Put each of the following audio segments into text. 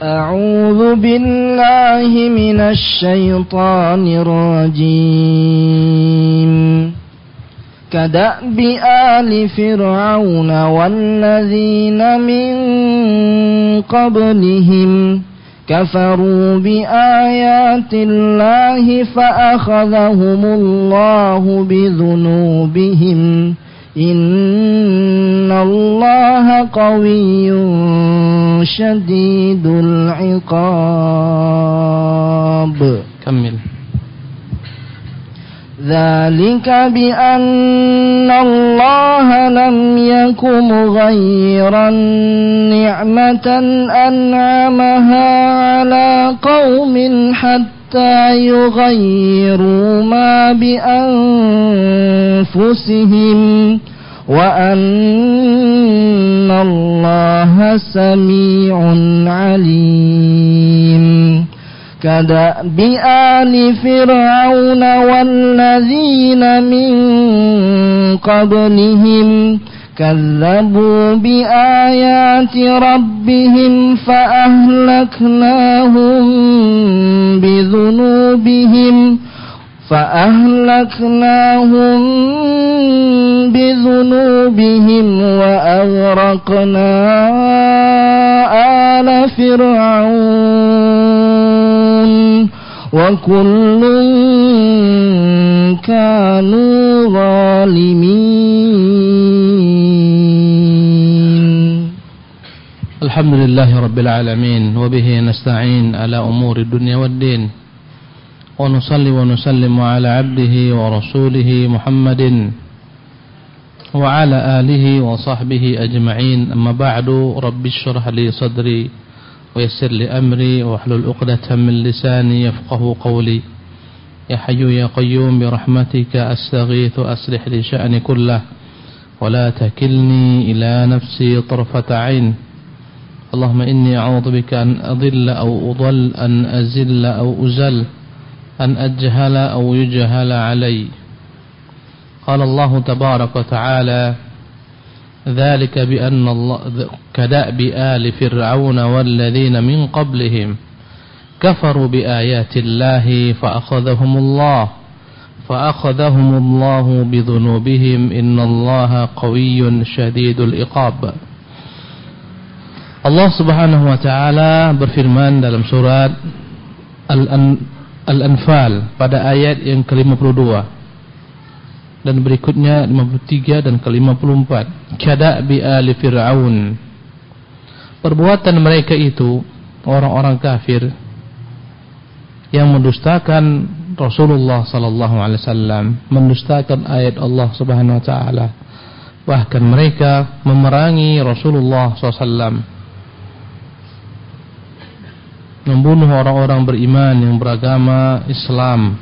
أعوذ بالله من الشيطان الرجيم كدأب آل فرعون والذين من قبلهم كفروا بآيات الله فأخذهم الله بذنوبهم إن الله قوي شديد العقاب. كمل. ذلك بأن الله لم يكن مغيرا نعمة أنعمها على قوم حتى يغيروا ما بأنفسهم وأن الله سميع عليم. كدأب آل فرعون والذين من قبلهم كذبوا بآيات ربهم فأهلكناهم بذنوبهم وأغرقنا آل فرعون وكل كانوا ظالمين. الحمد لله رب العالمين وبه نستعين على أمور الدنيا والدين ونصلي ونسلم على عبده ورسوله محمد وعلى آله وصحبه أجمعين. أما بعد رب اشرح لي صدري ويسر لي أمري واحلل عقدة من لساني يفقه قولي. يا حي يا قيوم برحمتك أستغيث أصلح لي شأني كله ولا تكلني إلى نفسي طرفة عين. اللهم إني أعوذ بك أن أضل أو أضل أن أزل أو أزل أن أجهل أو يجهل علي. قال الله تبارك وتعالى ذلك بأن الله كدأب آل فرعون والذين من قبلهم كفروا بآيات الله فأخذهم الله بذنوبهم إن الله قوي شديد العقاب. Allah Subhanahu wa taala berfirman dalam surat Al-Anfal pada ayat yang ke-52 dan berikutnya 53 dan ke-54. Kadabi ali Fir'aun. Perbuatan mereka itu orang-orang kafir yang mendustakan Rasulullah sallallahu alaihi wasallam, mendustakan ayat Allah Subhanahu wa taala. Bahkan mereka memerangi Rasulullah sallallahu alaihi wasallam, membunuh orang-orang beriman yang beragama Islam,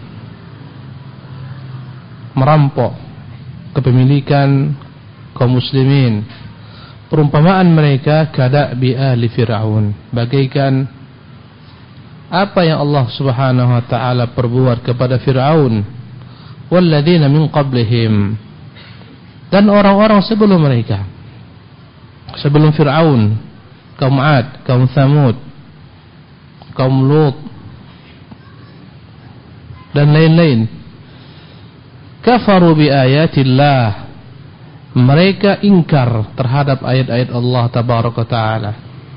merampok kepemilikan kaum muslimin. Perumpamaan mereka kadabi ahli Fir'aun, bagaikan apa yang Allah Subhanahu wa taala perbuat kepada Fir'aun walladzina min qablihim, dan orang-orang sebelum mereka, sebelum Fir'aun, kaum 'Ad, kaum Tsamud, kaum Lut dan lain-lain. Kafaru bi ayatillah, mereka ingkar terhadap ayat-ayat Allah tabaraka taala.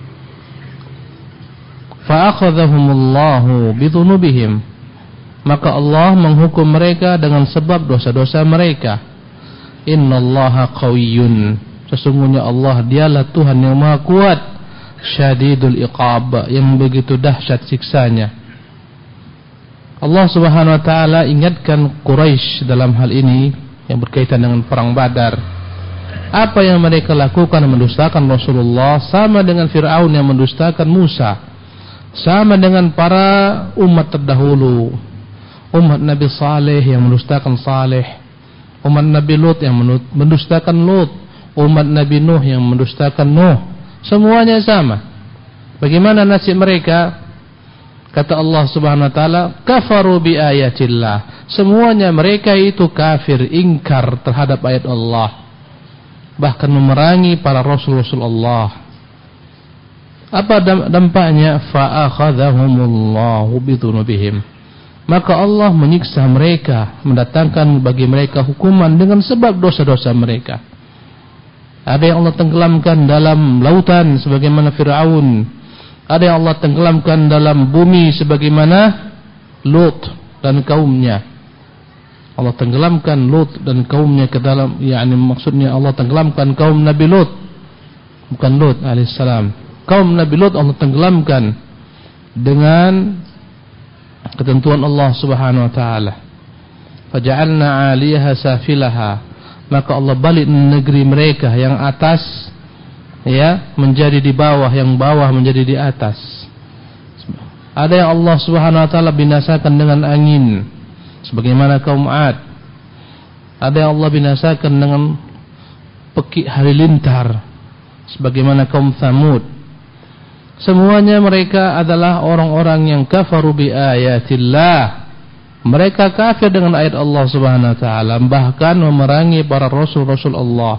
Fa akhadhahumullahu bidhunubihim, maka Allah menghukum mereka dengan sebab dosa-dosa mereka. Innallaha qawiyyun, sesungguhnya Allah dialah Tuhan yang Maha Kuat, syadidul iqab, yang begitu dahsyat siksanya. Allah Subhanahu wa taala ingatkan Quraisy dalam hal ini yang berkaitan dengan perang Badar. Apa yang mereka lakukan mendustakan Rasulullah, sama dengan Fir'aun yang mendustakan Musa, sama dengan para umat terdahulu, umat Nabi Saleh yang mendustakan Saleh, umat Nabi Lut yang mendustakan Lut, umat Nabi Nuh yang mendustakan Nuh. Semuanya sama. Bagaimana nasib mereka? Kata Allah Subhanahu wa taala, kafaru bi ayatillah. Semuanya mereka itu kafir, ingkar terhadap ayat Allah, bahkan memerangi para rasul-rasul Allah. Apa dampaknya? Fa akhadhahumullahu bidhunubihim. Maka Allah menyiksa mereka, mendatangkan bagi mereka hukuman dengan sebab dosa-dosa mereka. Ada yang Allah tenggelamkan dalam lautan sebagaimana Fir'aun. Ada yang Allah tenggelamkan dalam bumi sebagaimana Lut dan kaumnya. Allah tenggelamkan Lut dan kaumnya ke dalam, maksudnya Allah tenggelamkan kaum Nabi Lut, bukan Lut alaihissalam. Kaum Nabi Lut Allah tenggelamkan dengan ketentuan Allah Subhanahu wa taala. Faja'alna 'aliyaha safilaha. Maka Allah balik negeri mereka yang atas menjadi di bawah, yang bawah menjadi di atas. Ada yang Allah Subhanahu wa taala binasakan dengan angin sebagaimana kaum 'Ad. Ada yang Allah binasakan dengan pekik halilintar sebagaimana kaum Tsamud. Semuanya mereka adalah orang-orang yang kafaru bi ayatillah. Mereka kafir dengan ayat Allah Subhanahu wa taala, bahkan memerangi para rasul-rasul Allah.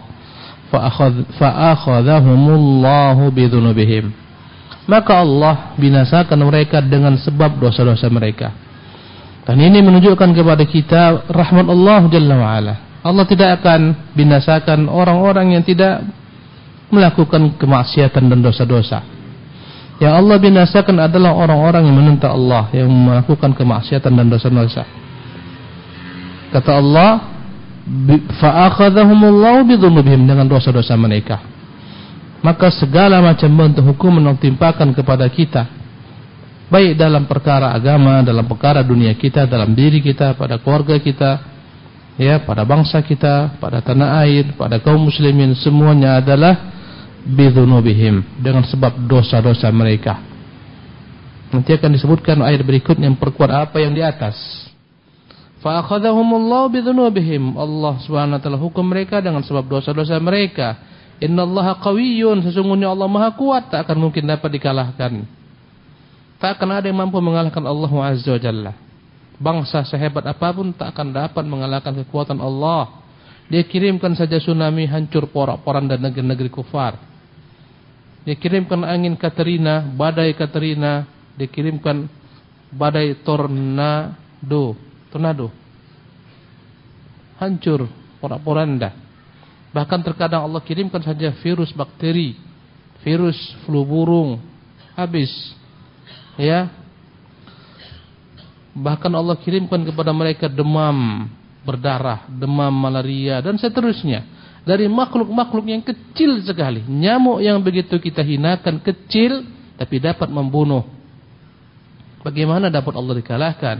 Fa akhadhahumullahu bidhunubihim. Maka Allah binasakan mereka dengan sebab dosa-dosa mereka. Dan ini menunjukkan kepada kita rahmat Allah Jalla wa Ala. Allah tidak akan binasakan orang-orang yang tidak melakukan kemaksiatan dan dosa-dosa. Yang Allah binasakan adalah orang-orang yang menentang Allah, yang melakukan kemaksiatan dan dosa-dosa. Kata Allah, fa akhadhahumullahu bidhunubihim, dengan dosa-dosa mereka. Maka segala macam bentuk hukum yang ditimpakan kepada kita, baik dalam perkara agama, dalam perkara dunia kita, dalam diri kita, pada keluarga kita, pada bangsa kita, pada tanah air, pada kaum muslimin, semuanya adalah bidhunubihim, dengan sebab dosa-dosa mereka. Nanti akan disebutkan ayat berikutnya yang perkuat apa yang di atas. Fa akhadhahumullahu bidhunubihim. Allah Subhanahu wa taala hukum mereka dengan sebab dosa-dosa mereka. Innallaha qawiyyun, sesungguhnya Allah Maha kuat, tak akan mungkin dapat dikalahkan. Tak akan ada yang mampu mengalahkan Allah Azza wa Jalla. Bangsa sehebat apapun tak akan dapat mengalahkan kekuatan Allah. Dia kirimkan saja tsunami, hancur porak-poranda negeri-negeri kufar. Dia kirimkan angin Katrina, badai Katrina, dia kirimkan badai tornado, hancur porak-poranda. Bahkan terkadang Allah kirimkan saja virus bakteri, virus flu burung, habis. Bahkan Allah kirimkan kepada mereka demam berdarah, demam malaria, dan seterusnya. Dari makhluk-makhluk yang kecil sekali, nyamuk yang begitu kita hinakan kecil, tapi dapat membunuh. Bagaimana dapat Allah dikalahkan?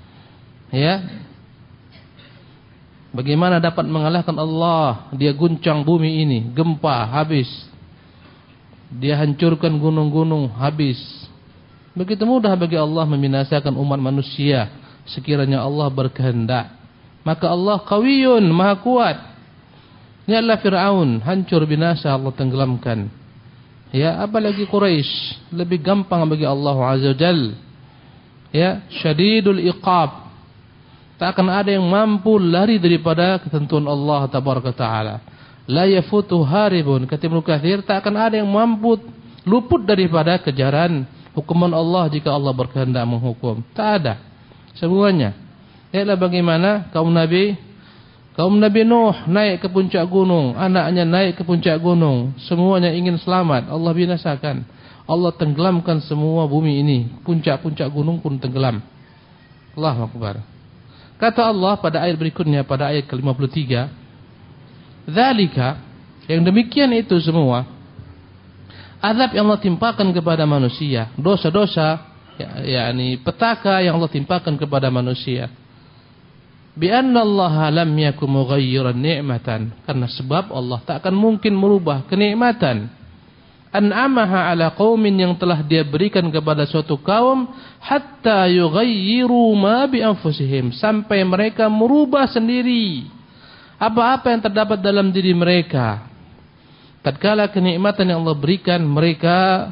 Bagaimana dapat mengalahkan Allah? Dia guncang bumi ini, gempa, habis. Dia hancurkan gunung-gunung, habis. Begitu mudah bagi Allah membinasakan umat manusia sekiranya Allah berkehendak. Maka Allah Qawiyyun, Maha kuat. Ini adalah Fir'aun, hancur binasa, Allah tenggelamkan. Apalagi Quraisy, lebih gampang bagi Allah Azza wa Jalla. Syadidul iqab. Tak akan ada yang mampu lari daripada ketentuan Allah Tabaraka Ta'ala. La yafutu haribun, kata Ibnu Katsir, tak akan ada yang mampu luput daripada kejaran hukuman Allah jika Allah berkehendak menghukum. Tak ada. Semuanya. Inilah bagaimana kaum Nabi Nuh naik ke puncak gunung, anaknya naik ke puncak gunung, semuanya ingin selamat, Allah binasakan. Allah tenggelamkan semua bumi ini, puncak-puncak gunung pun tenggelam. Allahu Akbar. Kata Allah pada ayat berikutnya, pada ayat ke-53, dzalika, yang demikian itu semua, azab yang Allah timpakan kepada manusia, dosa-dosa, petaka yang Allah timpakan kepada manusia. Bi'anna Allah lam yakum mughayyiran ni'matan, karena sebab Allah tak akan mungkin merubah kenikmatan an'amaha ala qaumin yang telah Dia berikan kepada suatu kaum, hatta yughayyiru ma bi anfusihim, sampai mereka merubah sendiri apa-apa yang terdapat dalam diri mereka. Tatkala kenikmatan yang Allah berikan, mereka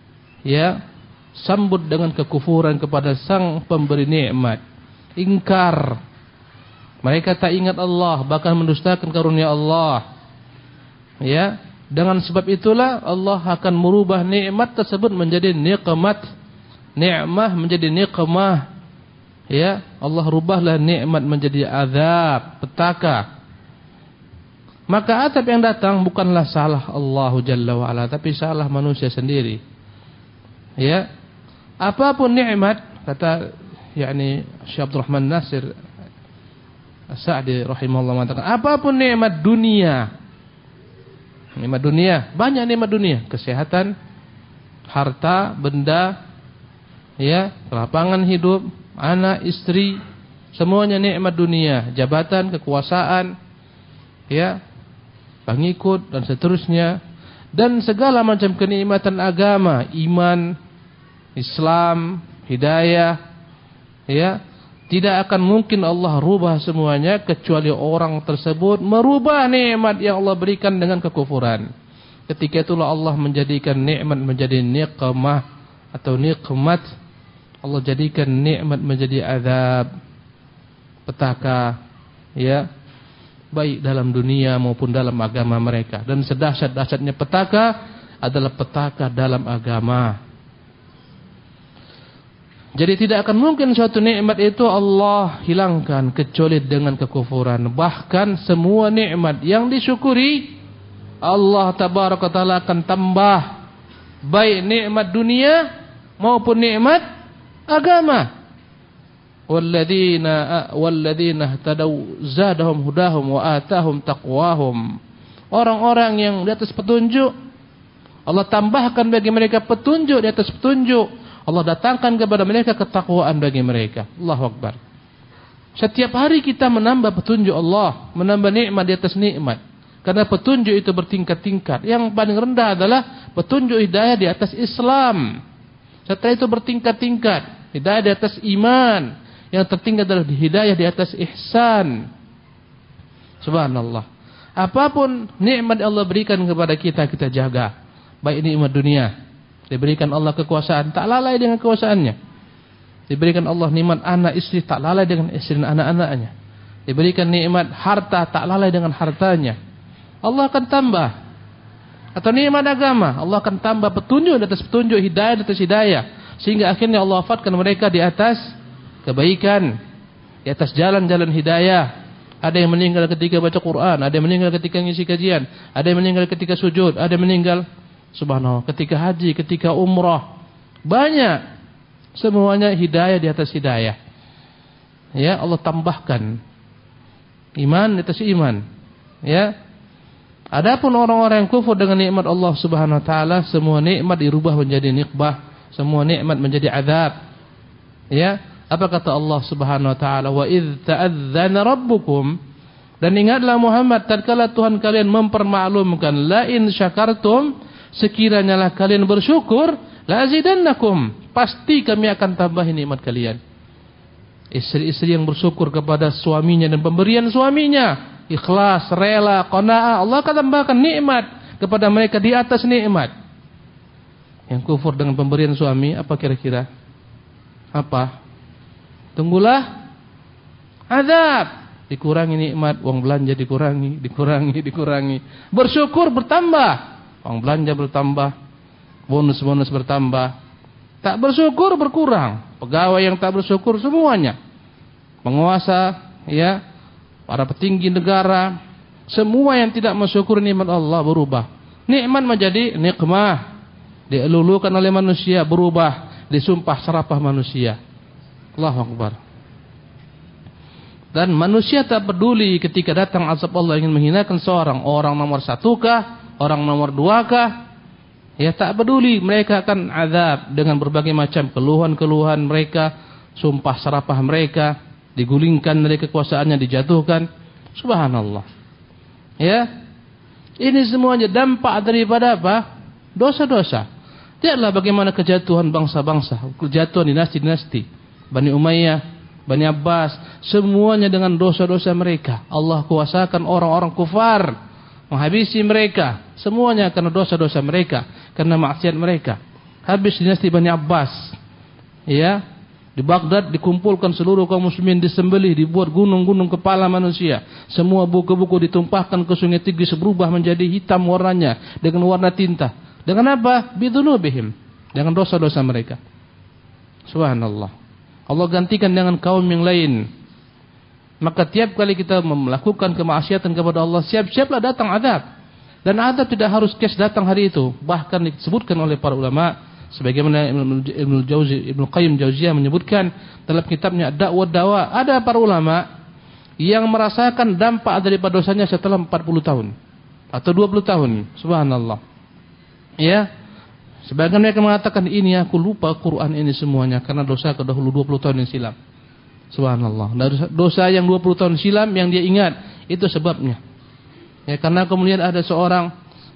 sambut dengan kekufuran kepada Sang Pemberi nikmat, ingkar. Mereka tak ingat Allah, bahkan mendustakan karunia Allah. Dengan sebab itulah Allah akan merubah nikmat tersebut menjadi nikmat, nikmah menjadi nikmah. Ya, Allah rubahlah nikmat menjadi azab, petaka. Maka azab yang datang bukanlah salah Allah Jalla wa Ala, tapi salah manusia sendiri. Ya, apapun nikmat, kata Syekh Abdul Rahman Nasir As-Sa'di rahimahullah mengatakan, apapun nikmat dunia, banyak nikmat dunia, kesehatan, harta, benda, ya, kelapangan hidup, anak, istri, semuanya nikmat dunia, jabatan, kekuasaan, ya, pengikut dan seterusnya, dan segala macam kenikmatan agama, iman, Islam, hidayah, ya, tidak akan mungkin Allah rubah semuanya kecuali orang tersebut merubah nikmat yang Allah berikan dengan kekufuran. Ketika itulah Allah menjadikan nikmat menjadi nikmah atau nikmat. Allah jadikan nikmat menjadi azab, petaka, ya, baik dalam dunia maupun dalam agama mereka. Dan sedahsyat-dahsyatnya petaka adalah petaka dalam agama. Jadi tidak akan mungkin suatu nikmat itu Allah hilangkan kecuali dengan kekufuran. Bahkan semua nikmat yang disyukuri Allah tabaraka taala akan tambah, baik nikmat dunia maupun nikmat agama. Walladzina ihtadaw zadahum hudahum wa atahum taqwahum. Orang-orang yang di atas petunjuk, Allah tambahkan bagi mereka petunjuk di atas petunjuk. Allah datangkan kepada mereka ketakwaan bagi mereka. Allahu Akbar. Setiap hari kita menambah petunjuk Allah, menambah nikmat di atas nikmat. Karena petunjuk itu bertingkat-tingkat. Yang paling rendah adalah petunjuk hidayah di atas Islam. Setelah itu bertingkat-tingkat. Hidayah di atas iman. Yang tertinggi adalah hidayah di atas ihsan. Subhanallah. Apapun nikmat Allah berikan kepada kita, kita jaga. Baik nikmat dunia, diberikan Allah kekuasaan, tak lalai dengan kekuasaannya. Diberikan Allah nikmat anak istri, tak lalai dengan istri dan anak-anaknya. Diberikan nikmat harta, tak lalai dengan hartanya. Allah akan tambah. Atau nikmat agama, Allah akan tambah petunjuk di atas petunjuk, hidayah di atas hidayah, sehingga akhirnya Allah wafatkan mereka di atas kebaikan, di atas jalan-jalan hidayah. Ada yang meninggal ketika baca Quran, ada yang meninggal ketika ngisi kajian, ada yang meninggal ketika sujud, ada yang meninggal subhanallah ketika haji, ketika umrah. Banyak. Semuanya hidayah di atas hidayah. Ya, Allah tambahkan iman di atas iman. Ya. Adapun orang-orang yang kufur dengan nikmat Allah Subhanahu wa taala, semua nikmat dirubah menjadi nikbah, semua nikmat menjadi azab. Ya. Apa kata Allah Subhanahu wa taala? Wa idz ta'adzana rabbukum, dan ingatlah Muhammad tatkala Tuhan kalian mempermaklumkan, la in syakartum, sekiranya lah kalian bersyukur, la azidannakum, pasti kami akan tambahin nikmat kalian. Istri-istri yang bersyukur kepada suaminya dan pemberian suaminya, ikhlas, rela, qanaah, Allah akan tambahkan nikmat kepada mereka di atas nikmat. Yang kufur dengan pemberian suami, apa kira-kira? Apa? Tunggulah azab. Dikurangi nikmat, uang belanja dikurangi. Bersyukur bertambah, uang belanja bertambah, bonus-bonus bertambah. Tak bersyukur berkurang. Pegawai yang tak bersyukur semuanya, penguasa, ya, para petinggi negara, semua yang tidak mensyukur nikmat Allah berubah. Nikmat menjadi nikmah, dielulukan oleh manusia, berubah, disumpah serapah manusia. Allahu Akbar. Dan manusia tak peduli ketika datang azab Allah ingin menghinakan seorang, orang nomor 1 kah, orang nomor 2 kah, ya tak peduli, mereka akan azab dengan berbagai macam keluhan-keluhan mereka, sumpah serapah mereka, digulingkan dari kekuasaannya, dijatuhkan. Subhanallah. Ya, ini semuanya dampak daripada apa? Dosa-dosa. Lihatlah bagaimana kejatuhan bangsa-bangsa, kejatuhan dinasti-dinasti, Bani Umayyah, Bani Abbas, semuanya dengan dosa-dosa mereka. Allah kuasakan orang-orang kufar, menghabisi mereka, semuanya karena dosa-dosa mereka, karena maksiat mereka. Habis dinasti Bani Abbas, ya, Di Baghdad dikumpulkan seluruh kaum muslimin, disembelih, dibuat gunung-gunung kepala manusia. Semua buku-buku ditumpahkan ke sungai Tigris, berubah menjadi hitam warnanya dengan warna tinta. Dengan apa? Bidunubihim, dengan dosa-dosa mereka. Subhanallah. Allah gantikan dengan kaum yang lain. Maka tiap kali kita melakukan kemaksiatan kepada Allah, siap-siaplah datang azab. Dan azab tidak harus kes datang hari itu. Bahkan disebutkan oleh para ulama, sebagaimana Ibnu Qayyim Jauziyah menyebutkan dalam kitabnya Dakwah Dawa, ada para ulama yang merasakan dampak daripada dosanya setelah 40 tahun atau 20 tahun. Subhanallah. Ya. Sebagian mereka mengatakan, ini aku lupa Quran ini semuanya karena dosa kedahulu 20 tahun yang silam. Subhanallah. Dosa yang 20 tahun silam yang dia ingat, itu sebabnya. Ya, karena kemudian ada seorang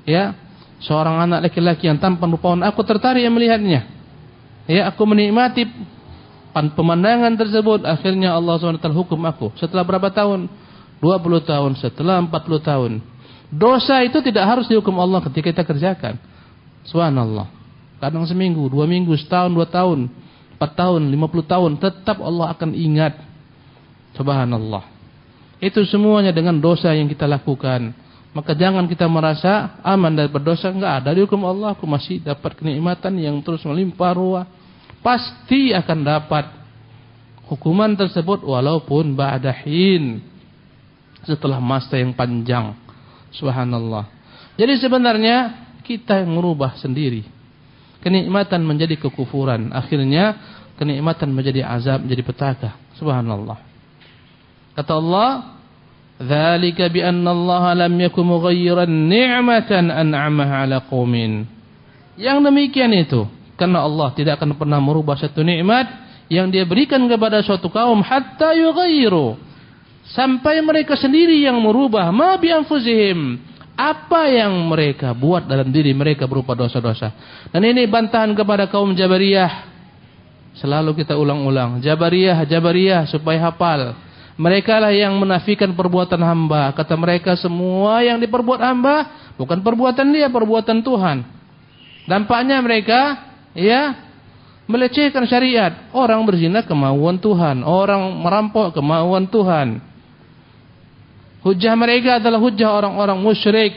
anak laki-laki yang tampan rupawan, aku tertarik melihatnya. Ya, aku menikmati pemandangan tersebut. Akhirnya Allah SWT hukum aku. Setelah berapa tahun? 20 tahun. Setelah 40 tahun. Dosa itu tidak harus dihukum Allah ketika kita kerjakan. Subhanallah. Kadang seminggu, 2 minggu, setahun, 2 tahun, 4 tahun, 50 tahun, tetap Allah akan ingat. Subhanallah. Itu semuanya dengan dosa yang kita lakukan. Maka jangan kita merasa aman dari berdosa. Enggak ada dihukum Allah, aku masih dapat kenikmatan yang terus melimpah ruah. Pasti akan dapat hukuman tersebut walaupun ba'dahin, setelah masa yang panjang. Subhanallah. Jadi sebenarnya kita yang merubah sendiri. Kenikmatan menjadi kekufuran. Akhirnya kenikmatan menjadi azab, menjadi petaka. Subhanallah. Kata Allah, dzalika bi anna Allah lam yakun mughayyiran ni'matan an'amaha 'ala qaumin. Yang demikian itu karena Allah tidak akan pernah merubah satu nikmat yang Dia berikan kepada suatu kaum hatta yughayyiru, sampai mereka sendiri yang merubah ma bi anfusihim, apa yang mereka buat dalam diri mereka berupa dosa-dosa. Dan ini bantahan kepada kaum Jabariyah. Selalu kita ulang-ulang, Jabariyah supaya hafal. Mereka lah yang menafikan perbuatan hamba. Kata mereka, semua yang diperbuat hamba bukan perbuatan dia, perbuatan Tuhan. Dampaknya mereka melecehkan syariat. Orang berzina kemauan Tuhan, orang merampok kemauan Tuhan. Hujah mereka adalah hujah orang-orang musyrik.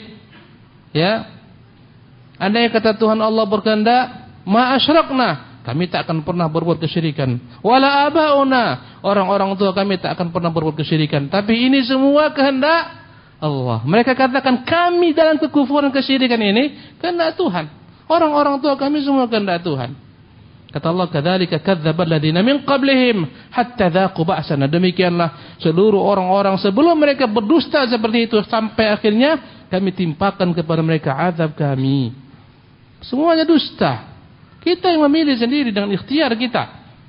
Ya. Andai kata Tuhan Allah berkehendak, ma asyrakna, kami tak akan pernah berbuat kesyirikan. Wala abauna, orang-orang tua kami tak akan pernah berbuat kesyirikan. Tapi ini semua kehendak Allah. Mereka katakan kami dalam kekufuran kesyirikan ini kehendak Tuhan. Orang-orang tua kami semua kehendak Tuhan. Kata Allah, kadzalika kadzdzaba alladziina min qablihim hatta dzaqu ba'sana. Demikianlah seluruh orang-orang sebelum mereka berdusta seperti itu, sampai akhirnya kami timpakan kepada mereka azab kami. Semuanya dusta. Kita yang memilih sendiri dengan ikhtiar kita.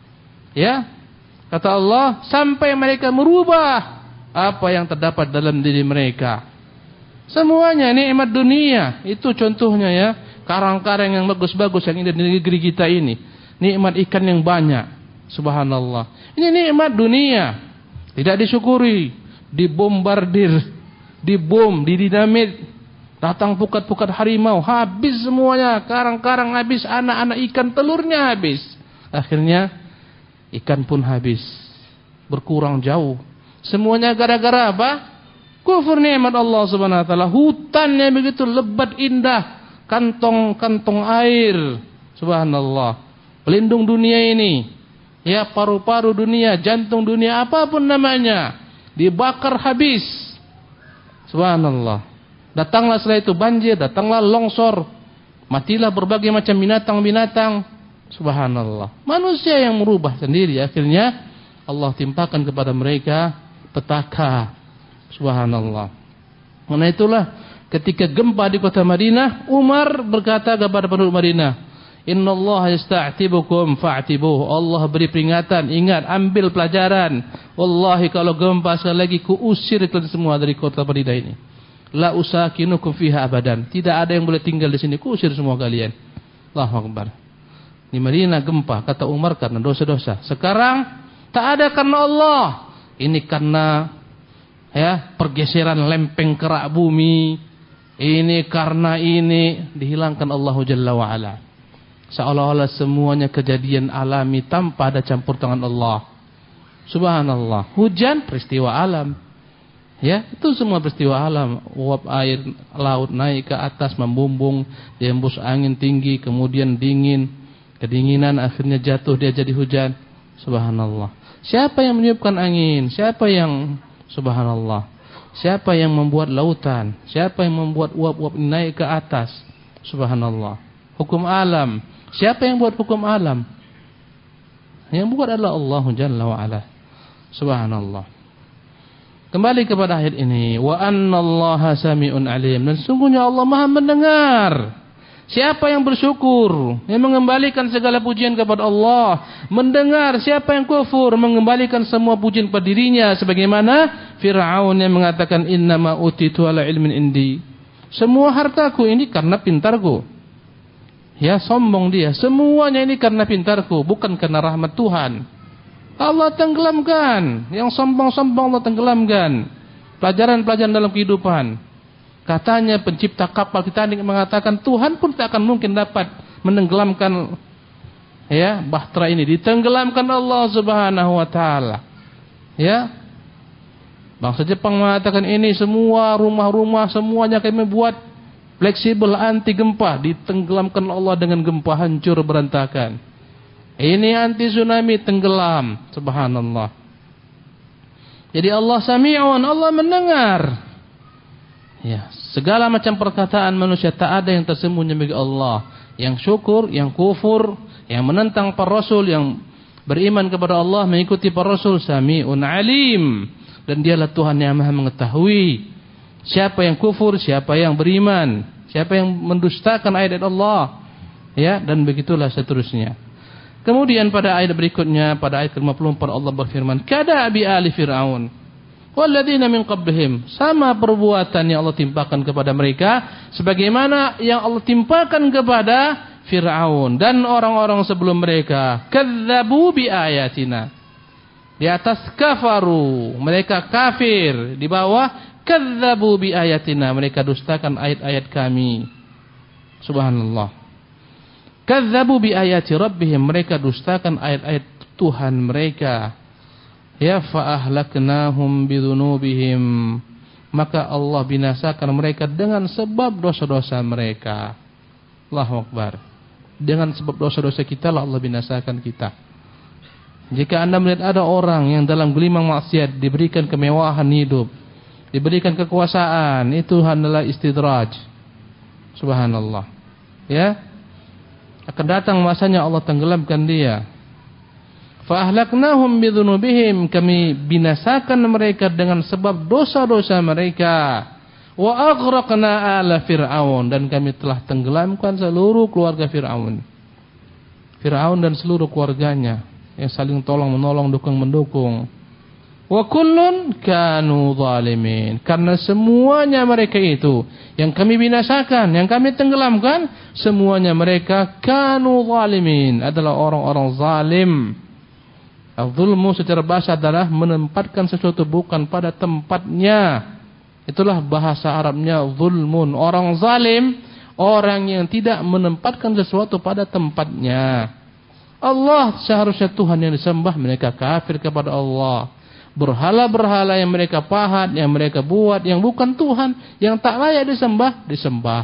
Ya. Kata Allah, sampai mereka merubah apa yang terdapat dalam diri mereka. Semuanya nikmat dunia. Itu contohnya ya. Karang-karang yang bagus-bagus yang ada di negeri kita ini. Nikmat ikan yang banyak. Subhanallah. Ini nikmat dunia. Tidak disyukuri. Dibombardir. Dibom, didinamit. Datang pukat-pukat harimau, habis semuanya, karang-karang habis, anak-anak ikan telurnya habis. Akhirnya ikan pun habis, berkurang jauh. Semuanya gara-gara apa? Kufur nikmat Allah Subhanahu wa taala. Hutannya begitu lebat indah, kantong-kantong air. Subhanallah. Pelindung dunia ini, ya, paru-paru dunia, jantung dunia, apapun namanya, dibakar habis. Subhanallah. Datanglah setelah itu banjir, datanglah longsor, matilah berbagai macam binatang-binatang. Subhanallah. Manusia yang merubah sendiri. Akhirnya Allah timpakan kepada mereka petaka. Subhanallah. Karena itulah ketika gempa di kota Madinah, Umar berkata kepada penduduk Madinah, innallaha yasta'tibukum fa'tibuh. Allah beri peringatan, ingat, ambil pelajaran. Wallahi kalau gempa sekali lagi, kuusir kalian semua dari kota Madinah ini. La usakinukum fiha abadan. Tidak ada yang boleh tinggal di sini. Kusir semua kalian. Allahu Akbar. Di Madinah gempa, kata Umar, karena dosa-dosa. Sekarang tak ada karena Allah. Ini karena pergeseran lempeng kerak bumi. Ini karena ini dihilangkan Allah Jalla wa Ala. Seolah-olah semuanya kejadian alami tanpa ada campur tangan Allah. Subhanallah. Hujan, peristiwa alam. Ya, itu semua peristiwa alam. Uap air laut naik ke atas, membumbung, dihembus angin tinggi, kemudian dingin, kedinginan, akhirnya jatuh, dia jadi hujan. Subhanallah. Siapa yang meniupkan angin? Siapa yang, subhanallah, siapa yang membuat lautan? Siapa yang membuat uap-uap naik ke atas? Subhanallah. Hukum alam. Siapa yang buat hukum alam? Yang buat adalah Allah Jalla wa Ala. Subhanallah. Kembali kepada ayat ini, wa annallaha sami'un alim, dan sungguhnya Allah Maha mendengar. Siapa yang bersyukur, yang mengembalikan segala pujian kepada Allah, mendengar. Siapa yang kufur, mengembalikan semua pujian kepada dirinya, sebagaimana Fir'aun yang mengatakan innama utitu ala ilmin indi. Semua hartaku ini karena pintarku. Ya, sombong dia. Semuanya ini karena pintarku, bukan karena rahmat Tuhan. Allah tenggelamkan. Yang sombong-sombong Allah tenggelamkan. Pelajaran-pelajaran dalam kehidupan. Katanya pencipta kapal Titanic mengatakan Tuhan pun tak akan mungkin dapat menenggelamkan ya bahtera ini. Ditenggelamkan Allah Subhanahu wa taala. Ya. Bangsa Jepang mengatakan ini semua rumah-rumah semuanya kami buat fleksibel anti gempa, ditenggelamkan Allah dengan gempa, hancur berantakan. Ini anti tsunami, tenggelam. Subhanallah. Jadi Allah Sami'un, Allah mendengar. Ya, segala macam perkataan manusia tak ada yang tersembunyi bagi Allah. Yang syukur, yang kufur, yang menentang para rasul, yang beriman kepada Allah, mengikuti para rasul, Sami'un alim. Dan dialah Tuhan yang Maha mengetahui siapa yang kufur, siapa yang beriman, siapa yang mendustakan ayat Allah. Ya, dan begitulah seterusnya. Kemudian pada ayat berikutnya, pada ayat ke-54 Allah berfirman, kada bi ali fir'aun walladzina min qablihim, sama perbuatan yang Allah timpakan kepada mereka sebagaimana yang Allah timpakan kepada Fir'aun dan orang-orang sebelum mereka. Kadzabu bi ayatina, di atas kafaru, mereka kafir, di bawah kadzabu bi ayatina, mereka dustakan ayat-ayat kami. Subhanallah. Kadzabu bi ayati rabbihim, mereka dustakan ayat-ayat Tuhan mereka. Ya, fa ahlaknahum bidzunubihim, maka Allah binasakan mereka dengan sebab dosa-dosa mereka. Allahu Akbar. Dengan sebab dosa-dosa kita lah Allah binasakan kita. Jika Anda melihat ada orang yang dalam gelimang maksiat diberikan kemewahan hidup, diberikan kekuasaan, itu adalah istidraj. Subhanallah. Ya, akan datang masanya Allah tenggelamkan dia. Fa ahlaknahum bidzunubihim, kami binasakan mereka dengan sebab dosa-dosa mereka. Wa aghraqna ala fir'aun, dan kami telah tenggelamkan seluruh keluarga Fir'aun. Fir'aun dan seluruh keluarganya yang saling tolong menolong, dukung mendukung. Wa kullun kanu zalimin, karena semuanya mereka itu yang kami binasakan, yang kami tenggelamkan, semuanya mereka kanu zalimin, adalah orang-orang zalim. Al-zulmu secara bahasa adalah menempatkan sesuatu bukan pada tempatnya. Itulah bahasa Arabnya zulmun. Orang zalim, orang yang tidak menempatkan sesuatu pada tempatnya. Allah seharusnya Tuhan yang disembah, mereka kafir kepada Allah. Berhala-berhala yang mereka pahat, yang mereka buat, yang bukan Tuhan, yang tak layak disembah.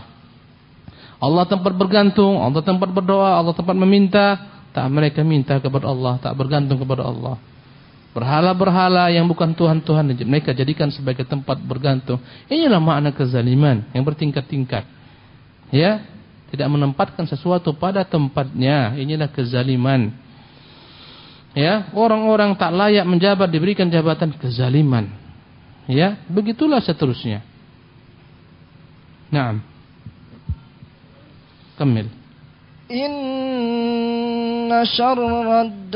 Allah tempat bergantung, Allah tempat berdoa, Allah tempat meminta. Tak mereka minta kepada Allah, tak bergantung kepada Allah. Berhala-berhala yang bukan Tuhan-Tuhan, mereka jadikan sebagai tempat bergantung. Inilah makna kezaliman yang bertingkat-tingkat. Ya, tidak menempatkan sesuatu pada tempatnya. Inilah kezaliman. Ya, orang-orang tak layak menjabat diberikan jabatan, kezaliman. Ya, begitulah seterusnya. Naam. Kamil. Inna syarrad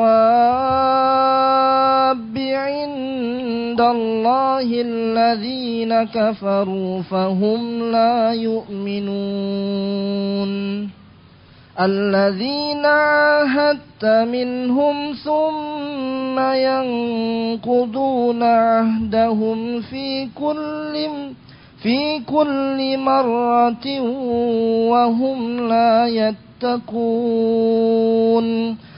dawabi indallahi alladhina kafaru fahum la yu'minun. Alladzina ahadta minhum thumma yanquduna ahdahum fi kulli marratin wa hum la yattaqun. يتقون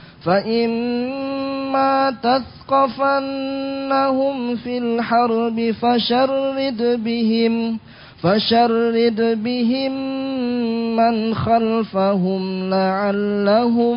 فإما تثقفنهم في الحرب فشرد بهم من خلفهم لعلهم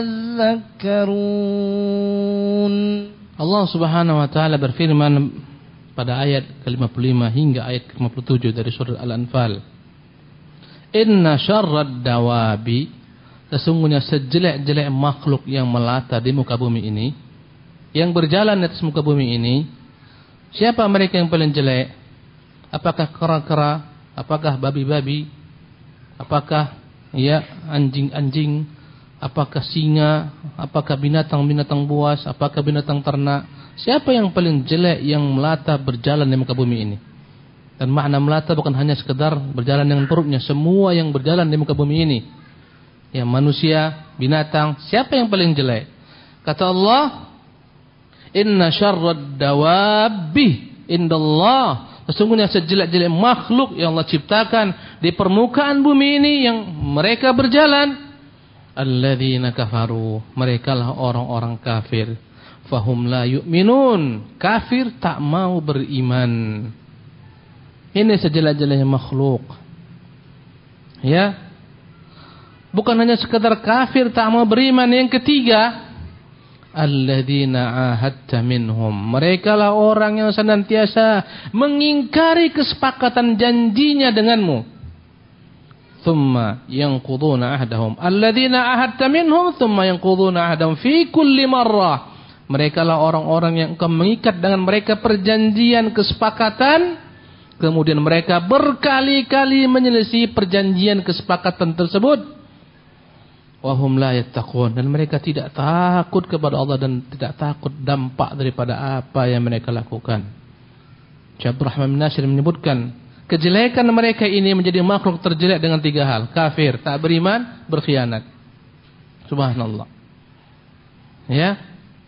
يذكرون. Allah Subhanahu wa taala berfirman pada ayat ke-55 hingga ayat ke-57 dari surah Al-Anfal. Inna syarrad dawabi, sesungguhnya sejelek-jelek makhluk yang melata di muka bumi ini, yang berjalan di atas muka bumi ini, siapa mereka yang paling jelek? Apakah kera-kera? Apakah babi-babi? Apakah anjing-anjing? Apakah singa? Apakah binatang-binatang buas? Apakah binatang ternak? Siapa yang paling jelek yang melata berjalan di muka bumi ini? Dan makna melata bukan hanya sekedar berjalan dengan perutnya, semua yang berjalan di muka bumi ini, ya, manusia, binatang, siapa yang paling jelek? Kata Allah, inna syarrad dawabi indallah, sesungguhnya sejelek-jelek makhluk yang Allah ciptakan di permukaan bumi ini yang mereka berjalan, alladzina kafaru, merekalah orang-orang kafir, fahum la yu'minun, kafir tak mau beriman. Ini sejelek-jeleknya makhluk, ya. Bukan hanya sekadar kafir tak mau beriman, yang ketiga, alladzina ahadta minhum, merekalah orang yang senantiasa mengingkari kesepakatan janjinya denganmu. Thumma yanquduna ahdahum, alladzina ahadta minhum thumma yanquduna ahdahum fi kulli marrah, merekalah orang-orang yang engkau mengikat dengan mereka perjanjian kesepakatan, kemudian mereka berkali-kali menyelisih perjanjian kesepakatan tersebut. Wahum la yattaqun, dan mereka tidak takut kepada Allah dan tidak takut dampak daripada apa yang mereka lakukan. Syekh Rahman bin Nasir menyebutkan kejelekan mereka ini menjadi makhluk terjelek dengan 3 hal: kafir, tak beriman, berkhianat. Subhanallah. Ya.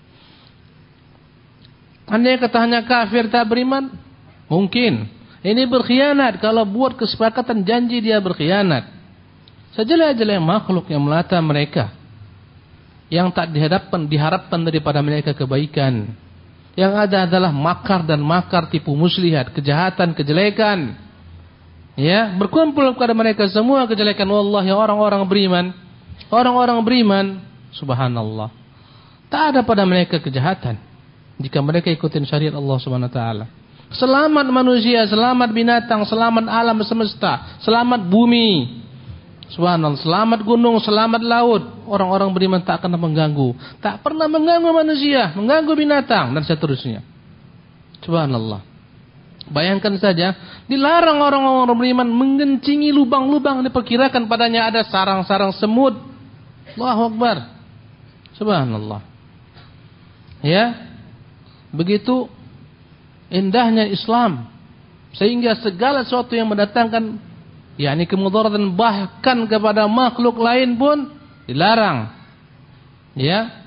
Andai kata hanya kafir tak beriman, mungkin. Ini berkhianat, kalau buat kesepakatan janji dia berkhianat. Sejelek-jelek makhluk yang melata mereka, yang tak diharapkan daripada mereka kebaikan. Yang ada adalah makar dan makar, tipu muslihat, kejahatan, kejelekan. Ya, berkumpul kepada mereka semua kejelekan. Wallahi orang-orang beriman, subhanallah, tak ada pada mereka kejahatan jika mereka ikutin syariat Allah Subhanahu wa taala. Selamat manusia, selamat binatang, selamat alam semesta, selamat bumi. Subhanallah, selamat gunung, selamat laut. Orang-orang beriman tak akan mengganggu, tak pernah mengganggu manusia, mengganggu binatang, dan seterusnya. Subhanallah. Bayangkan saja, dilarang orang-orang beriman menggencingi lubang-lubang yang diperkirakan padanya ada sarang-sarang semut. Allahu Akbar. Subhanallah. Ya, begitu indahnya Islam, sehingga segala sesuatu yang mendatangkan kemudaratan bahkan kepada makhluk lain pun dilarang. Ya.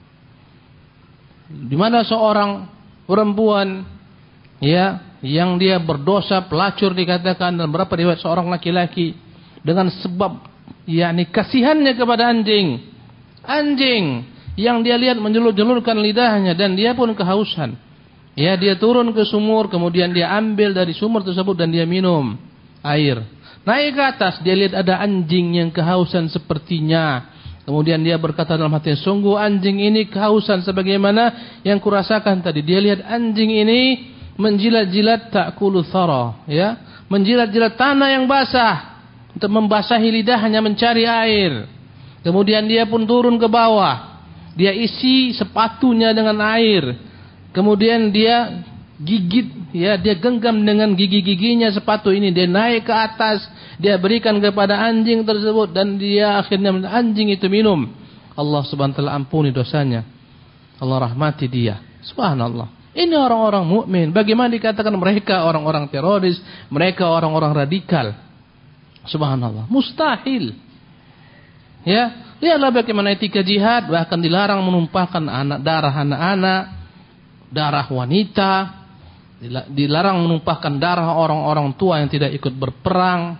Di mana seorang perempuan yang dia berdosa pelacur dikatakan, dan berapa riwayat seorang laki-laki dengan sebab kasihannya kepada anjing yang dia lihat menjelur-jelurkan lidahnya dan dia pun kehausan. Ya, dia turun ke sumur, kemudian dia ambil dari sumur tersebut dan dia minum air. Naik ke atas, dia lihat ada anjing yang kehausan sepertinya. Kemudian dia berkata dalam hatinya, sungguh anjing ini kehausan sebagaimana yang kurasakan tadi. Dia lihat anjing ini menjilat-jilat ta'kulu thara, ya, menjilat-jilat tanah yang basah untuk membasahi lidahnya mencari air. Kemudian dia pun turun ke bawah. Dia isi sepatunya dengan air. Kemudian dia gigit, dia genggam dengan gigi-giginya sepatu ini, dia naik ke atas, dia berikan kepada anjing tersebut, dan dia akhirnya anjing itu minum. Allah Subhanahu wa taala ampuni dosanya, Allah rahmati dia. Subhanallah. Ini orang-orang mukmin. Bagaimana dikatakan mereka orang-orang teroris, mereka orang-orang radikal? Subhanallah, mustahil. Ya, lihatlah bagaimana etika jihad, bahkan dilarang menumpahkan darah anak-anak, darah wanita, dilarang menumpahkan darah orang-orang tua yang tidak ikut berperang.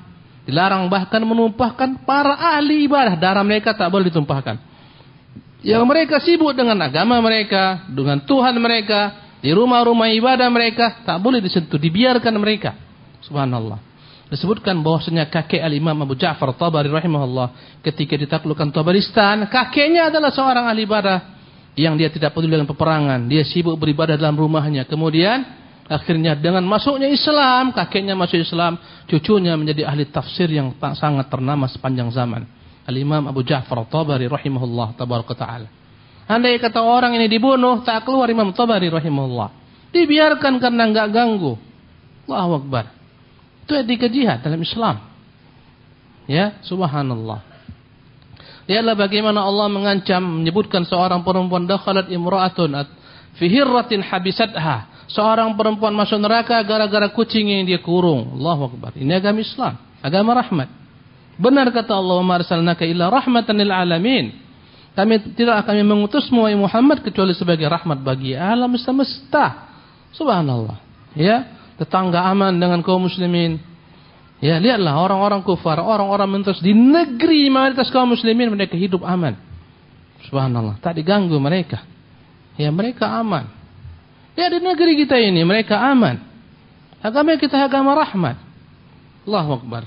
Dilarang bahkan menumpahkan para ahli ibadah. Darah mereka tak boleh ditumpahkan. Yang mereka sibuk dengan agama mereka, dengan Tuhan mereka, di rumah-rumah ibadah mereka, tak boleh disentuh, dibiarkan mereka. Subhanallah. Disebutkan bahwasanya kakek Al-Imam Abu Ja'far Tabari rahimahullah, ketika ditaklukkan Tabaristan, kakeknya adalah seorang ahli ibadah yang dia tidak peduli dengan peperangan. Dia sibuk beribadah dalam rumahnya. Kemudian akhirnya dengan masuknya Islam, kakeknya masuk Islam, cucunya menjadi ahli tafsir yang sangat ternama sepanjang zaman. Al-Imam Abu Ja'far Tabari rahimahullah tabaraka ta'ala. Andai kata orang ini dibunuh, tak keluar Imam Tabari rahimahullah. Dibiarkan karena enggak ganggu. Allahu Akbar. Itu etika jihad dalam Islam. Ya, subhanallah. Lihatlah bagaimana Allah mengancam, menyebutkan seorang perempuan dakhalat imra'atun fi hirratin habisatha. Seorang perempuan masuk neraka gara-gara kucing yang dia kurung. Allahu Akbar. Ini agama Islam, agama rahmat. Benar kata Allah, "Wa ma arsalnaka illa rahmatan lil alamin." Tidak kami mengutusmu wahai Muhammad kecuali sebagai rahmat bagi alam semesta. Subhanallah. Ya, tetangga aman dengan kaum muslimin. Ya, lihatlah orang-orang kufar, orang-orang minoritas di negeri mayoritas kaum muslimin, mereka hidup aman. Subhanallah, tak diganggu mereka. Ya, mereka aman. Ya, di negeri kita ini mereka aman. Agama kita agama rahmat. Allahu Akbar.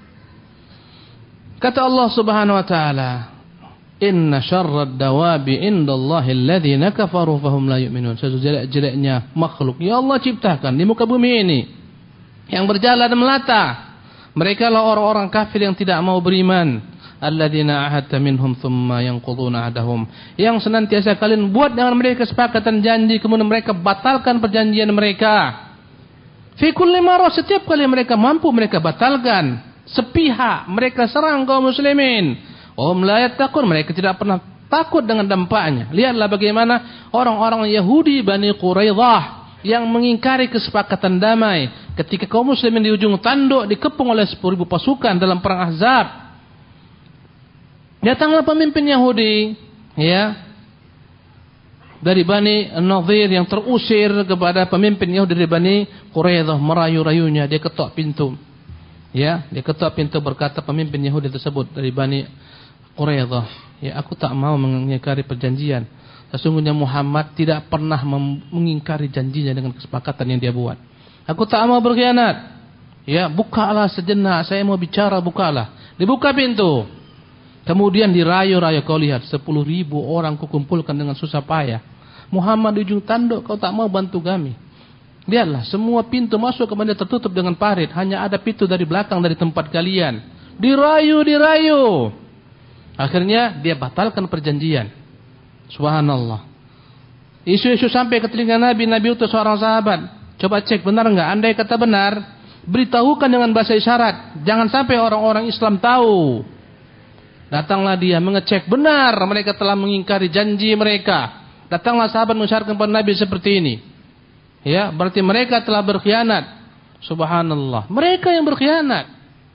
Kata Allah Subhanahu wa taala, "Inna syarrad dawabi indallahi alladhina kafaru fahum la yu'minun." Sejelek-jeleknya makhluk ya Allah ciptakan di muka bumi ini yang berjalan dan melata, mereka lah orang-orang kafir yang tidak mau beriman. Alladzina ahadta minhum thumma yanquduna ahdahum. Yang senantiasa kalian buat dengan mereka kesepakatan janji, kemudian mereka batalkan perjanjian mereka. Fi kulli marrah, setiap kali mereka mampu mereka batalkan. Sepihak mereka serang kaum muslimin. La yattaqun, mereka tidak pernah takut dengan dampaknya. Lihatlah bagaimana orang-orang Yahudi Bani Quraidah yang mengingkari kesepakatan damai ketika kaum muslimin di ujung tanduk dikepung oleh 10.000 pasukan dalam perang Ahzab. Datanglah pemimpin Yahudi, ya, dari Bani Nadir yang terusir kepada pemimpin Yahudi dari Bani Quraidah, merayu-rayunya, dia ketok pintu. Ya, dia ketok pintu, berkata pemimpin Yahudi tersebut dari Bani Quraidah, ya, aku tak mau mengingkari perjanjian. Sesungguhnya Muhammad tidak pernah mengingkari janjinya dengan kesepakatan yang dia buat. Aku tak mau berkhianat. Ya, bukalah sejenak, saya mau bicara, bukalah. Dibuka pintu. Kemudian dirayu-rayu, kau lihat 10.000 orang kukumpulkan dengan susah payah. Muhammad di ujung tanduk, kau tak mau bantu kami. Lihatlah, semua pintu masuk kemudian tertutup dengan parit. Hanya ada pintu dari belakang dari tempat kalian. Dirayu. Akhirnya dia batalkan perjanjian. Subhanallah. Isu-isu sampai ke telinga Nabi utus seorang sahabat. Coba cek benar enggak? Andai kata benar, beritahukan dengan bahasa isyarat. Jangan sampai orang-orang Islam tahu. Datanglah dia mengecek benar mereka telah mengingkari janji mereka. Datanglah sahabat mengisyaratkan kepada Nabi seperti ini. Ya, berarti mereka telah berkhianat. Subhanallah. Mereka yang berkhianat.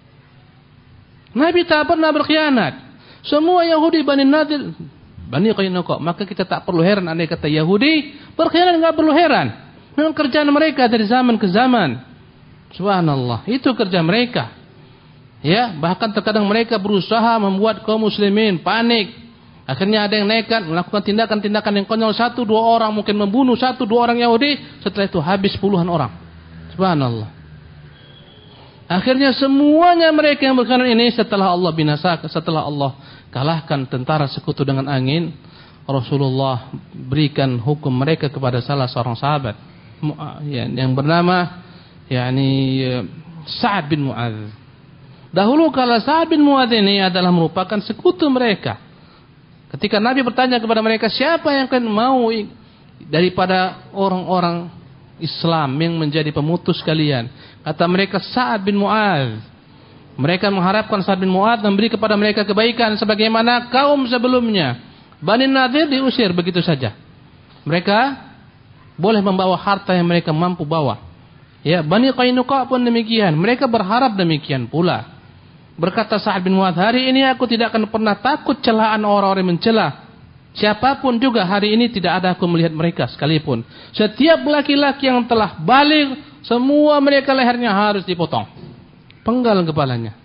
Nabi tak pernah berkhianat. Semua Yahudi Bani Nadir, Bani Qainuqa, maka kita tak perlu heran andai kata Yahudi berkhianat, enggak perlu heran. Memang kerjaan mereka dari zaman ke zaman. Subhanallah, itu kerja mereka. Ya, bahkan terkadang mereka berusaha membuat kaum muslimin panik. Akhirnya ada yang nekat melakukan tindakan-tindakan yang konyol, 1-2 orang mungkin membunuh 1-2 orang Yahudi, setelah itu habis puluhan orang. Subhanallah. Akhirnya semuanya mereka yang berkhianat ini setelah Allah binasakan, setelah Allah kalahkan tentara sekutu dengan angin, Rasulullah berikan hukum mereka kepada salah seorang sahabat yang bernama Sa'ad bin Mu'adz. Dahulu kala Sa'ad bin Mu'adz ini adalah merupakan sekutu mereka. Ketika Nabi bertanya kepada mereka, siapa yang akan mau daripada orang-orang Islam yang menjadi pemutus kalian? Kata mereka Sa'ad bin Mu'adz. Mereka mengharapkan Sa'ad bin Mu'adz memberi kepada mereka kebaikan sebagaimana kaum sebelumnya. Bani Nadir diusir begitu saja. Mereka boleh membawa harta yang mereka mampu bawa. Ya, Bani Qainuqa pun demikian. Mereka berharap demikian pula. Berkata Sa'ad bin Mu'adz, hari ini aku tidak akan pernah takut celaan orang-orang yang mencela. Siapapun juga hari ini tidak ada aku melihat mereka sekalipun. Setiap laki-laki yang telah baligh, semua mereka lehernya harus dipotong. Penggal kepalanya.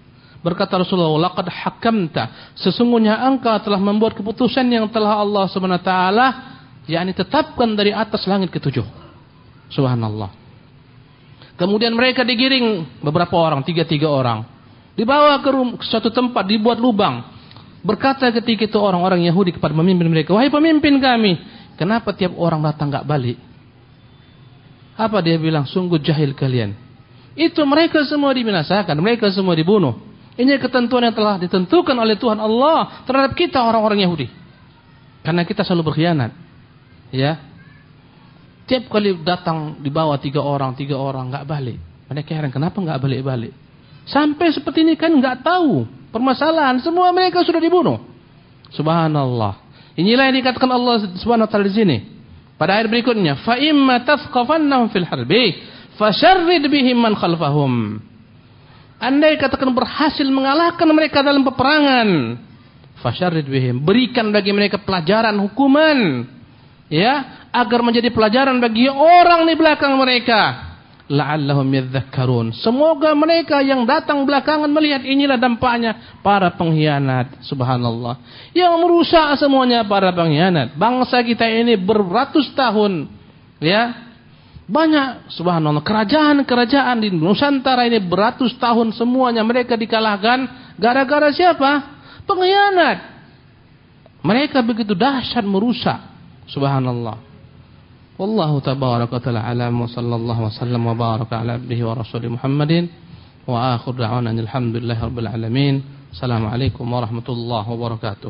Berkata Rasulullah, laqad hakamta, sesungguhnya engkau telah membuat keputusan yang telah Allah Subhanahu wa taala yakni tetapkan dari atas langit ketujuh. Subhanallah. Kemudian mereka digiring beberapa orang, 3 orang. Dibawa ke suatu tempat, dibuat lubang. Berkata ketika itu orang-orang Yahudi kepada pemimpin mereka, wahai pemimpin kami, kenapa tiap orang datang enggak balik? Apa dia bilang? Sungguh jahil kalian. Itu mereka semua dibinasakan, mereka semua dibunuh. Ini ketentuan yang telah ditentukan oleh Tuhan Allah terhadap kita orang-orang Yahudi. Karena kita selalu berkhianat. Ya. Tiap kali datang dibawa 3 orang enggak balik. Mereka heran kenapa enggak balik-balik. Sampai seperti ini kan enggak tahu permasalahan, semua mereka sudah dibunuh. Subhanallah. Inilah yang dikatakan Allah Subhanahu wa taala di sini. Pada ayat berikutnya, fa imma tathqafannahum fil harbi fasharrid bihim man khalfahum. Andai katakan berhasil mengalahkan mereka dalam peperangan, fasharrid bihim, berikan bagi mereka pelajaran hukuman, ya, agar menjadi pelajaran bagi orang di belakang mereka, la'allahum yadhakkarun. Semoga mereka yang datang belakangan melihat inilah dampaknya para pengkhianat. Subhanallah. Yang merusak semuanya para pengkhianat. Bangsa kita ini beratus tahun, ya. Banyak, subhanallah, kerajaan-kerajaan di Nusantara ini beratus tahun semuanya mereka dikalahkan gara-gara siapa? Pengkhianat. Mereka begitu dahsyat merusak. Subhanallah. Wallahu tabaraka ta'ala alam wa sallallahu wa sallam wa baraka ala abdihi wa rasulih Muhammadin wa akhir da'wana alhamdulillahi rabbil alamin. Assalamualaikum warahmatullahi wabarakatuh.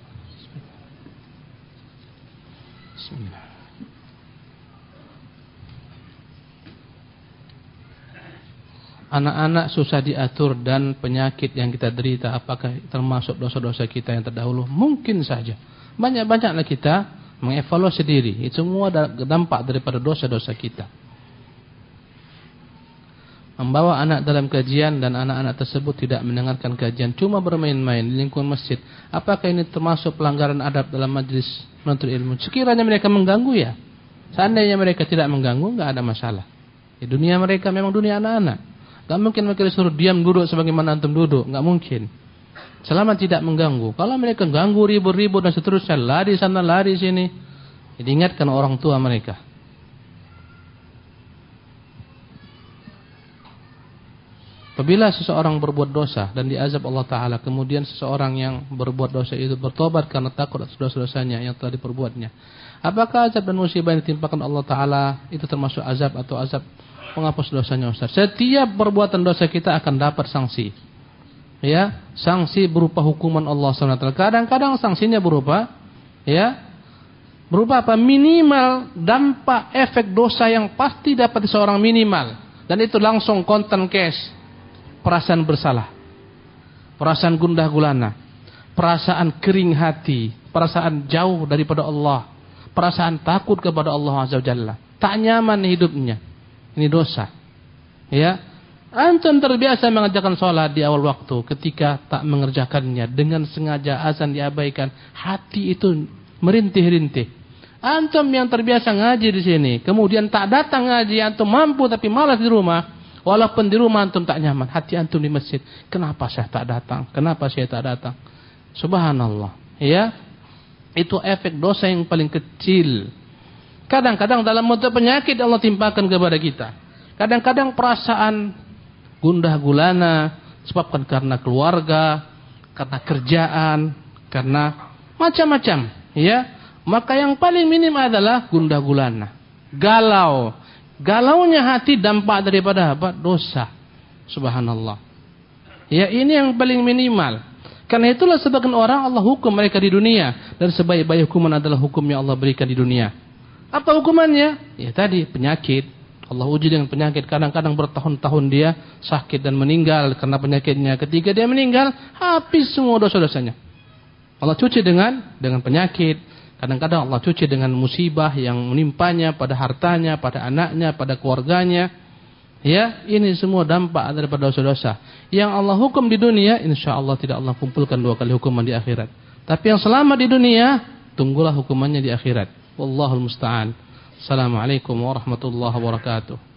Bismillah. Anak-anak susah diatur dan penyakit yang kita derita apakah termasuk dosa-dosa kita yang terdahulu? Mungkin saja. Banyak-banyaklah kita mengevaluasi diri. Itu semua dampak daripada dosa-dosa kita. Membawa anak dalam kajian dan anak-anak tersebut tidak mendengarkan kajian, cuma bermain-main di lingkungan masjid. Apakah ini termasuk pelanggaran adab dalam majlis menuntut ilmu? Sekiranya mereka mengganggu, ya. Seandainya mereka tidak mengganggu, enggak ada masalah. Di dunia mereka memang dunia anak-anak. Gak mungkin mereka disuruh diam duduk sebagaimana antum duduk. Gak mungkin. Selama tidak mengganggu. Kalau mereka ganggu, ribut-ribut dan seterusnya, lari sana, lari sini, diingatkan orang tua mereka. Apabila seseorang berbuat dosa dan diazab Allah Ta'ala, kemudian seseorang yang berbuat dosa itu bertobat karena takut atas dosa-dosanya yang telah diperbuatnya, apakah azab dan musibah yang ditimpakan Allah Ta'ala itu termasuk azab atau azab penghapus dosanya, Ustaz? Setiap perbuatan dosa kita akan dapat sanksi. Ya, sanksi berupa hukuman Allah SWT. Kadang-kadang sanksinya berupa, ya, berupa apa? Minimal dampak efek dosa yang pasti dapat seorang minimal. Dan itu langsung konten cash. Perasaan bersalah, perasaan gundah gulana, perasaan kering hati, perasaan jauh daripada Allah, perasaan takut kepada Allah Azza wa Jalla, tak nyaman hidupnya. Ini dosa. Ya, antum terbiasa mengerjakan sholat di awal waktu, ketika tak mengerjakannya dengan sengaja azan diabaikan, hati itu merintih-rintih. Antum yang terbiasa ngaji di sini, kemudian tak datang ngaji, antum mampu tapi malas di rumah. Walaupun di rumah antum tak nyaman, hati antum di masjid, kenapa saya tak datang? Kenapa saya tak datang? Subhanallah. Ya, itu efek dosa yang paling kecil. Kadang-kadang dalam bentuk penyakit Allah timpakan kepada kita. Kadang-kadang perasaan gundah gulana disebabkan karena keluarga, karena kerjaan, karena macam-macam. Ya, maka yang paling minim adalah gundah gulana, galau. Galaunya hati dampak daripada apa? Dosa. Subhanallah. Ya, ini yang paling minimal. Karena itulah sebagian orang Allah hukum mereka di dunia, dan sebaik-baik hukuman adalah hukum yang Allah berikan di dunia. Apa hukumannya? Ya tadi, penyakit. Allah uji dengan penyakit. Kadang-kadang bertahun-tahun dia sakit dan meninggal karena penyakitnya. Ketika dia meninggal, habis semua dosa-dosanya. Allah cuci dengan penyakit. Kadang-kadang Allah cuci dengan musibah yang menimpanya pada hartanya, pada anaknya, pada keluarganya. Ya, ini semua dampak daripada dosa-dosa. Yang Allah hukum di dunia, insya Allah tidak Allah kumpulkan 2 kali hukuman di akhirat. Tapi yang selama di dunia, tunggulah hukumannya di akhirat. Wallahul musta'an. Assalamualaikum warahmatullahi wabarakatuh.